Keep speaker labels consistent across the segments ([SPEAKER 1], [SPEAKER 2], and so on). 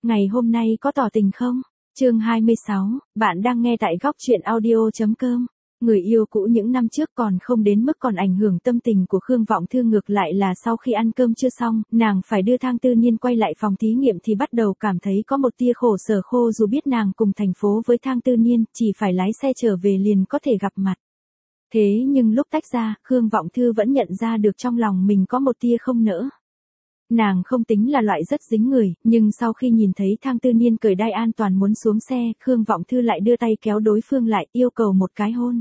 [SPEAKER 1] ngày hôm nay có tỏ tình không? Chương 26, bạn đang nghe tại góc truyện audio.com. Người yêu cũ những năm trước còn không đến mức còn ảnh hưởng tâm tình của Khương Vọng Thư, ngược lại là sau khi ăn cơm chưa xong, nàng phải đưa Thang Tư Niên quay lại phòng thí nghiệm thì bắt đầu cảm thấy có một tia khổ sở khô, dù biết nàng cùng thành phố với Thang Tư Niên, chỉ phải lái xe trở về liền có thể gặp mặt. Thế nhưng lúc tách ra, Khương Vọng Thư vẫn nhận ra được trong lòng mình có một tia không nỡ. Nàng không tính là loại rất dính người, nhưng sau khi nhìn thấy Thang Tư Niên cởi đai an toàn muốn xuống xe, Khương Vọng Thư lại đưa tay kéo đối phương lại, yêu cầu một cái hôn.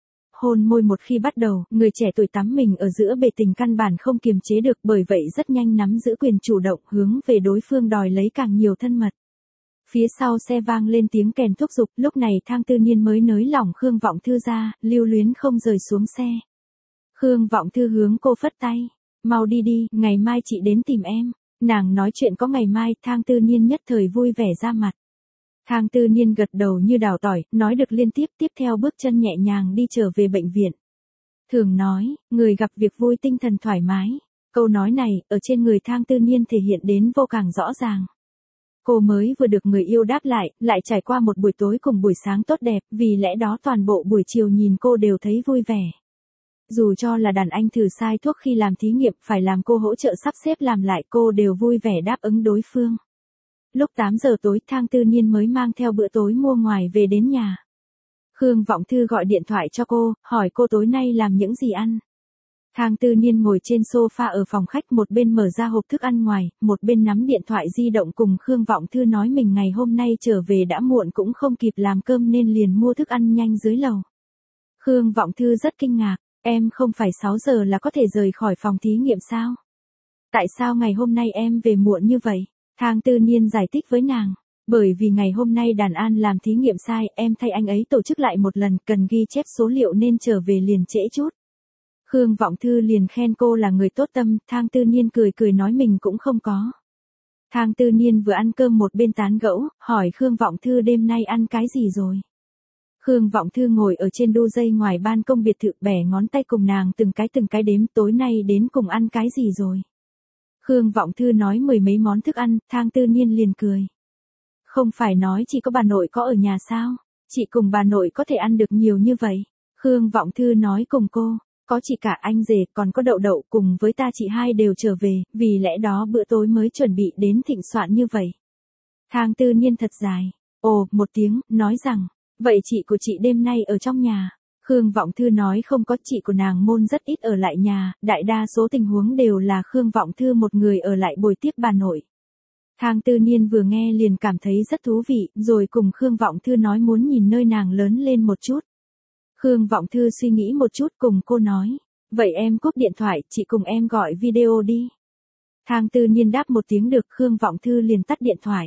[SPEAKER 1] Hôn môi một khi bắt đầu, người trẻ tuổi tắm mình ở giữa bể tình căn bản không kiềm chế được, bởi vậy rất nhanh nắm giữ quyền chủ động hướng về đối phương đòi lấy càng nhiều thân mật. Phía sau xe vang lên tiếng kèn thúc giục, lúc này Thang Tư Niên mới nới lỏng Khương Vọng Thư ra, lưu luyến không rời xuống xe. Khương Vọng Thư hướng cô phất tay. Mau đi đi, ngày mai chị đến tìm em. Nàng nói chuyện có ngày mai, Thang Tư Niên nhất thời vui vẻ ra mặt. Thang Tư Niên gật đầu như đào tỏi, nói được liên tiếp, tiếp theo bước chân nhẹ nhàng đi trở về bệnh viện. Thường nói, người gặp việc vui tinh thần thoải mái. Câu nói này, ở trên người Thang Tư Niên thể hiện đến vô cùng rõ ràng. Cô mới vừa được người yêu đáp lại trải qua một buổi tối cùng buổi sáng tốt đẹp, vì lẽ đó toàn bộ buổi chiều nhìn cô đều thấy vui vẻ. Dù cho là đàn anh thử sai thuốc khi làm thí nghiệm phải làm cô hỗ trợ sắp xếp làm lại, cô đều vui vẻ đáp ứng đối phương. Lúc 8 giờ tối, Thang Tư Niên mới mang theo bữa tối mua ngoài về đến nhà. Khương Vọng Thư gọi điện thoại cho cô, hỏi cô tối nay làm những gì ăn. Thang Tư Niên ngồi trên sofa ở phòng khách, một bên mở ra hộp thức ăn ngoài, một bên nắm điện thoại di động cùng Khương Vọng Thư nói mình ngày hôm nay trở về đã muộn cũng không kịp làm cơm nên liền mua thức ăn nhanh dưới lầu. Khương Vọng Thư rất kinh ngạc. Em không phải 6 giờ là có thể rời khỏi phòng thí nghiệm sao? Tại sao ngày hôm nay em về muộn như vậy? Thang Tư Niên giải thích với nàng. Bởi vì ngày hôm nay Đàn An làm thí nghiệm sai, em thay anh ấy tổ chức lại một lần, cần ghi chép số liệu nên trở về liền trễ chút. Khương Vọng Thư liền khen cô là người tốt tâm, Thang Tư Niên cười nói mình cũng không có. Thang Tư Niên vừa ăn cơm một bên tán gẫu, hỏi Khương Vọng Thư đêm nay ăn cái gì rồi? Khương Vọng Thư ngồi ở trên đu dây ngoài ban công biệt thự, bẻ ngón tay cùng nàng từng cái đếm, tối nay đến cùng ăn cái gì rồi. Khương Vọng Thư nói mười mấy món thức ăn, Thang Tư Niên liền cười. Không phải nói chỉ có bà nội có ở nhà sao? Chị cùng bà nội có thể ăn được nhiều như vậy. Khương Vọng Thư nói cùng cô, có chị cả anh rể còn có Đậu Đậu cùng với ta chị hai đều trở về, vì lẽ đó bữa tối mới chuẩn bị đến thịnh soạn như vậy. Thang Tư Niên thật dài, ồ một tiếng, nói rằng. Vậy chị của chị đêm nay ở trong nhà? Khương Vọng Thư nói không có, chị của nàng môn rất ít ở lại nhà, đại đa số tình huống đều là Khương Vọng Thư một người ở lại bồi tiếp bà nội. Thang Tư Niên vừa nghe liền cảm thấy rất thú vị, rồi cùng Khương Vọng Thư nói muốn nhìn nơi nàng lớn lên một chút. Khương Vọng Thư suy nghĩ một chút cùng cô nói, vậy em cúp điện thoại, chị cùng em gọi video đi. Thang Tư Niên đáp một tiếng được, Khương Vọng Thư liền tắt điện thoại.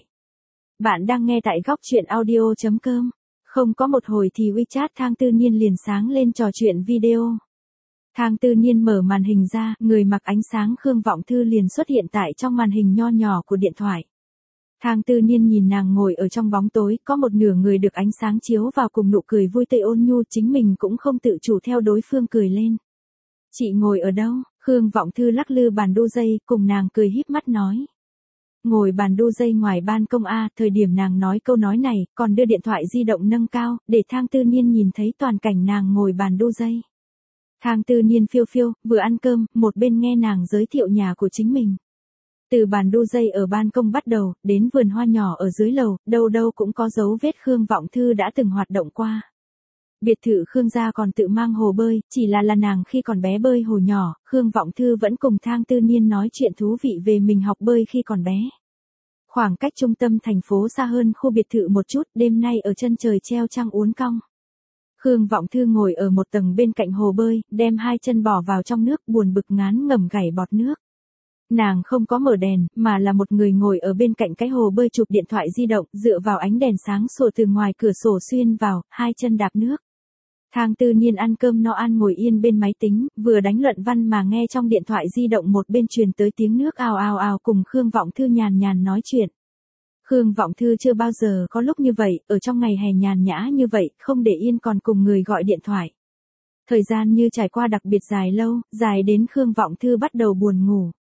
[SPEAKER 1] Bạn đang nghe tại góc truyện audio.com. Không có một hồi thì WeChat Thang Tư Niên liền sáng lên trò chuyện video. Thang Tư Niên mở màn hình ra, người mặc ánh sáng Khương Vọng Thư liền xuất hiện tại trong màn hình nho nhỏ của điện thoại. Thang Tư Niên nhìn nàng ngồi ở trong bóng tối, có một nửa người được ánh sáng chiếu vào cùng nụ cười vui tươi ôn nhu, chính mình cũng không tự chủ theo đối phương cười lên. Chị ngồi ở đâu? Khương Vọng Thư lắc lư bàn đu dây, cùng nàng cười híp mắt nói. Ngồi bàn đu dây ngoài ban công A, thời điểm nàng nói câu nói này, còn đưa điện thoại di động nâng cao, để Thang Tư Niên nhìn thấy toàn cảnh nàng ngồi bàn đu dây. Thang Tư Niên phiêu phiêu, vừa ăn cơm, một bên nghe nàng giới thiệu nhà của chính mình. Từ bàn đu dây ở ban công bắt đầu, đến vườn hoa nhỏ ở dưới lầu, đâu đâu cũng có dấu vết Khương Vọng Thư đã từng hoạt động qua. Biệt thự Khương gia còn tự mang hồ bơi, chỉ là nàng khi còn bé bơi hồ nhỏ, Khương Vọng Thư vẫn cùng Thang Tư Niên nói chuyện thú vị về mình học bơi khi còn bé. Khoảng cách trung tâm thành phố xa hơn khu biệt thự một chút, đêm nay ở chân trời treo trăng uốn cong. Khương Vọng Thư ngồi ở một tầng bên cạnh hồ bơi, đem hai chân bỏ vào trong nước, buồn bực ngán ngẩm gảy bọt nước. Nàng không có mở đèn, mà là một người ngồi ở bên cạnh cái hồ bơi chụp điện thoại di động, dựa vào ánh đèn sáng sủa từ ngoài cửa sổ xuyên vào, hai chân đạp nước. Thang Tư Niên ăn cơm no ăn ngồi yên bên máy tính, vừa đánh luận văn mà nghe trong điện thoại di động một bên truyền tới tiếng nước ào ào ào cùng Khương Vọng Thư nhàn nhàn nói chuyện. Khương Vọng Thư chưa bao giờ có lúc như vậy, ở trong ngày hè nhàn nhã như vậy, không để yên còn cùng người gọi điện thoại. Thời gian như trải qua đặc biệt dài lâu, dài đến Khương Vọng Thư bắt đầu buồn ngủ.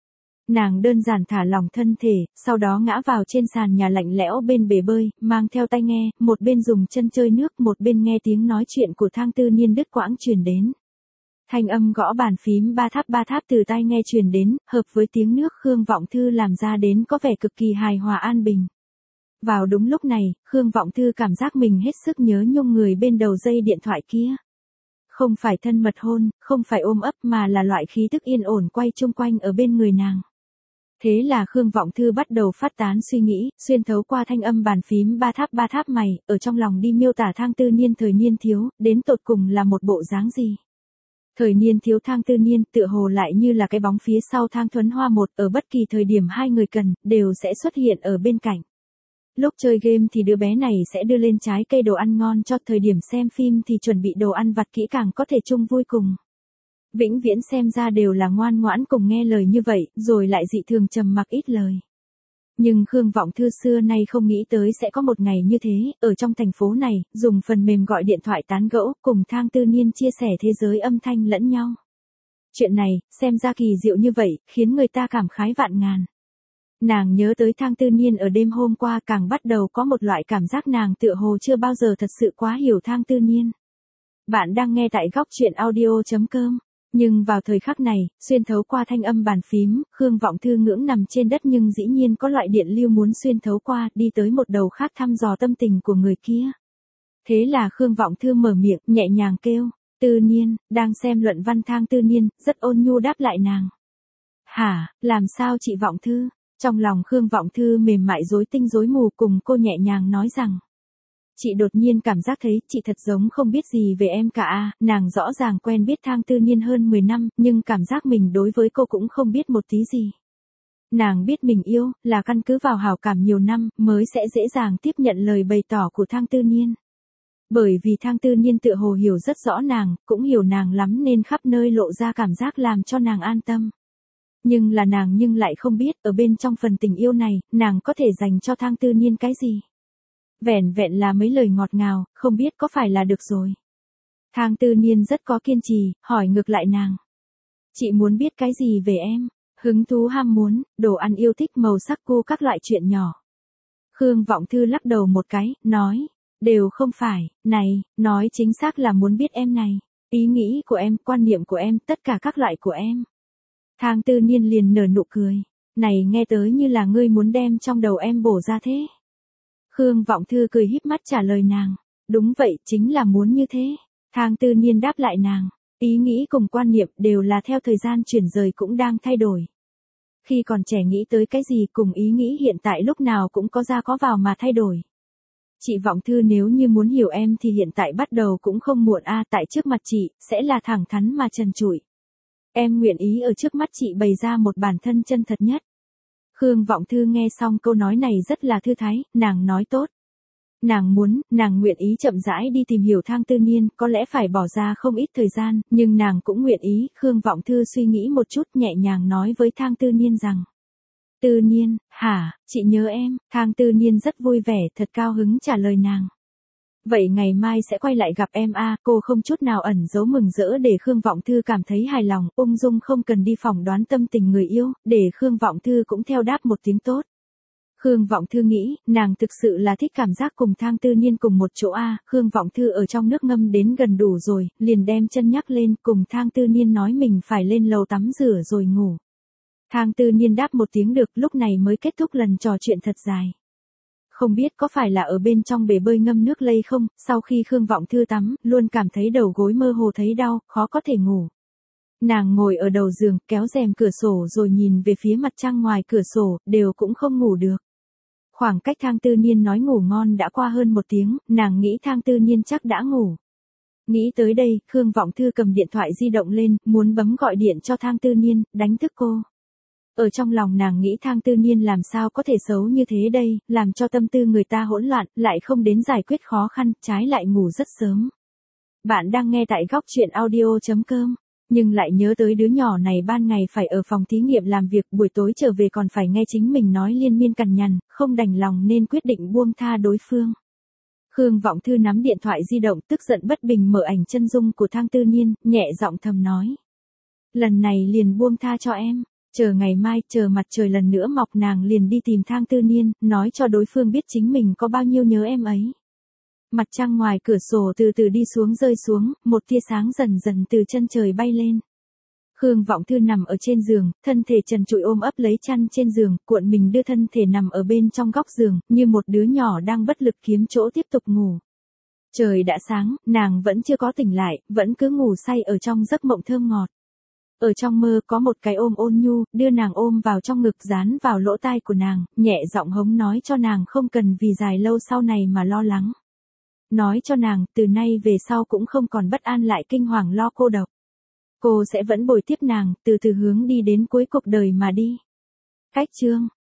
[SPEAKER 1] Nàng đơn giản thả lỏng thân thể, sau đó ngã vào trên sàn nhà lạnh lẽo bên bể bơi, mang theo tai nghe, một bên dùng chân chơi nước, một bên nghe tiếng nói chuyện của Thang Tư Niên đứt quãng truyền đến. Thanh âm gõ bàn phím ba tháp từ tai nghe truyền đến, hợp với tiếng nước Khương Vọng Thư làm ra đến có vẻ cực kỳ hài hòa an bình. Vào đúng lúc này, Khương Vọng Thư cảm giác mình hết sức nhớ nhung người bên đầu dây điện thoại kia. Không phải thân mật hôn, không phải ôm ấp mà là loại khí tức yên ổn quay chung quanh ở bên người nàng. Thế là Khương Vọng Thư bắt đầu phát tán suy nghĩ, xuyên thấu qua thanh âm bàn phím ba tháp mày, ở trong lòng đi miêu tả Thang Tư Niên thời niên thiếu, đến tột cùng là một bộ dáng gì. Thời niên thiếu Thang Tư Niên tựa hồ lại như là cái bóng phía sau Thang Thuấn Hoa một, ở bất kỳ thời điểm hai người cần, đều sẽ xuất hiện ở bên cạnh. Lúc chơi game thì đứa bé này sẽ đưa lên trái cây đồ ăn ngon cho, thời điểm xem phim thì chuẩn bị đồ ăn vặt kỹ càng có thể chung vui cùng. Vĩnh viễn xem ra đều là ngoan ngoãn cùng nghe lời như vậy, rồi lại dị thường trầm mặc ít lời. Nhưng Khương Vọng Thư xưa nay không nghĩ tới sẽ có một ngày như thế, ở trong thành phố này, dùng phần mềm gọi điện thoại tán gẫu, cùng Thang Tư Niên chia sẻ thế giới âm thanh lẫn nhau. Chuyện này, xem ra kỳ diệu như vậy, khiến người ta cảm khái vạn ngàn. Nàng nhớ tới Thang Tư Niên ở đêm hôm qua, càng bắt đầu có một loại cảm giác nàng tựa hồ chưa bao giờ thật sự quá hiểu Thang Tư Niên. Bạn đang nghe tại góc truyện audio.com. Nhưng vào thời khắc này, xuyên thấu qua thanh âm bàn phím, Khương Vọng Thư ngưỡng nằm trên đất nhưng dĩ nhiên có loại điện lưu muốn xuyên thấu qua, đi tới một đầu khác thăm dò tâm tình của người kia. Thế là Khương Vọng Thư mở miệng, nhẹ nhàng kêu, Tư Niên, đang xem luận văn. Thang Tư Niên, rất ôn nhu đáp lại nàng. Hả, làm sao chị Vọng Thư? Trong lòng Khương Vọng Thư mềm mại rối tinh rối mù, cùng cô nhẹ nhàng nói rằng. Chị đột nhiên cảm giác thấy chị thật giống không biết gì về em cả a. Nàng rõ ràng quen biết Thang Tư Niên hơn 10 năm, nhưng cảm giác mình đối với cô cũng không biết một tí gì. Nàng biết mình yêu, là căn cứ vào hảo cảm nhiều năm, mới sẽ dễ dàng tiếp nhận lời bày tỏ của Thang Tư Niên. Bởi vì Thang Tư Niên tựa hồ hiểu rất rõ nàng, cũng hiểu nàng lắm nên khắp nơi lộ ra cảm giác làm cho nàng an tâm. Nhưng là nàng nhưng lại không biết, ở bên trong phần tình yêu này, nàng có thể dành cho Thang Tư Niên cái gì. Vẻn vẹn là mấy lời ngọt ngào, không biết có phải là được rồi. Thang Tư Niên rất có kiên trì, hỏi ngược lại nàng. Chị muốn biết cái gì về em? Hứng thú ham muốn, đồ ăn yêu thích, màu sắc cu, các loại chuyện nhỏ. Khương Vọng Thư lắc đầu một cái, nói. Đều không phải, này, nói chính xác là muốn biết em này. Ý nghĩ của em, quan niệm của em, tất cả các loại của em. Thang Tư Niên liền nở nụ cười. Này nghe tới như là ngươi muốn đem trong đầu em bổ ra thế. Khương Vọng Thư cười híp mắt trả lời nàng. Đúng vậy, chính là muốn như thế. Thang Tư Niên đáp lại nàng. Ý nghĩ cùng quan niệm đều là theo thời gian chuyển rời cũng đang thay đổi. Khi còn trẻ nghĩ tới cái gì cùng ý nghĩ hiện tại lúc nào cũng có ra có vào mà thay đổi. Chị Vọng Thư nếu như muốn hiểu em thì hiện tại bắt đầu cũng không muộn a. Tại trước mặt chị, sẽ là thẳng thắn mà trần trụi. Em nguyện ý ở trước mắt chị bày ra một bản thân chân thật nhất. Khương Vọng Thư nghe xong câu nói này rất là thư thái, nàng nói tốt. Nàng nguyện ý chậm rãi đi tìm hiểu Thang Tư Niên, có lẽ phải bỏ ra không ít thời gian, nhưng nàng cũng nguyện ý. Khương Vọng Thư suy nghĩ một chút, nhẹ nhàng nói với Thang Tư Niên rằng. Tư Niên, hả, chị nhớ em. Thang Tư Niên rất vui vẻ, thật cao hứng trả lời nàng. Vậy ngày mai sẽ quay lại gặp em a. Cô không chút nào ẩn giấu mừng rỡ để Khương Vọng Thư cảm thấy hài lòng, ung dung không cần đi phỏng đoán tâm tình người yêu, để Khương Vọng Thư cũng theo đáp một tiếng tốt. Khương Vọng Thư nghĩ, nàng thực sự là thích cảm giác cùng Thang Tư Niên cùng một chỗ a. Khương Vọng Thư ở trong nước ngâm đến gần đủ rồi, liền đem chân nhắc lên, cùng Thang Tư Niên nói mình phải lên lầu tắm rửa rồi ngủ. Thang Tư Niên đáp một tiếng được, lúc này mới kết thúc lần trò chuyện thật dài. Không biết có phải là ở bên trong bể bơi ngâm nước lây không, sau khi Khương Vọng Thư tắm, luôn cảm thấy đầu gối mơ hồ thấy đau, khó có thể ngủ. Nàng ngồi ở đầu giường, kéo rèm cửa sổ rồi nhìn về phía mặt trăng ngoài cửa sổ, đều cũng không ngủ được. Khoảng cách Thang Tư Niên nói ngủ ngon đã qua hơn 1 tiếng, nàng nghĩ Thang Tư Niên chắc đã ngủ. Nghĩ tới đây, Khương Vọng Thư cầm điện thoại di động lên, muốn bấm gọi điện cho Thang Tư Niên, đánh thức cô. Ở trong lòng nàng nghĩ Thang Tư Niên làm sao có thể xấu như thế đây, làm cho tâm tư người ta hỗn loạn, lại không đến giải quyết khó khăn, trái lại ngủ rất sớm. Bạn đang nghe tại góc truyện audio.com, nhưng lại nhớ tới đứa nhỏ này ban ngày phải ở phòng thí nghiệm làm việc, buổi tối trở về còn phải nghe chính mình nói liên miên cằn nhằn, không đành lòng nên quyết định buông tha đối phương. Khương Vọng Thư nắm điện thoại di động, tức giận bất bình mở ảnh chân dung của Thang Tư Niên, nhẹ giọng thầm nói. Lần này liền buông tha cho em. Chờ ngày mai, chờ mặt trời lần nữa mọc nàng liền đi tìm Thang Tư Niên, nói cho đối phương biết chính mình có bao nhiêu nhớ em ấy. Mặt trăng ngoài cửa sổ từ từ đi xuống rơi xuống, một tia sáng dần dần từ chân trời bay lên. Khương Vọng Thư nằm ở trên giường, thân thể trần trụi ôm ấp lấy chăn trên giường, cuộn mình đưa thân thể nằm ở bên trong góc giường, như một đứa nhỏ đang bất lực kiếm chỗ tiếp tục ngủ. Trời đã sáng, nàng vẫn chưa có tỉnh lại, vẫn cứ ngủ say ở trong giấc mộng thơm ngọt. Ở trong mơ có một cái ôm ôn nhu, đưa nàng ôm vào trong ngực dán vào lỗ tai của nàng, nhẹ giọng hống nói cho nàng không cần vì dài lâu sau này mà lo lắng. Nói cho nàng, từ nay về sau cũng không còn bất an lại kinh hoàng lo cô độc. Cô sẽ vẫn bồi tiếp nàng, từ từ hướng đi đến cuối cuộc đời mà đi. Cách chương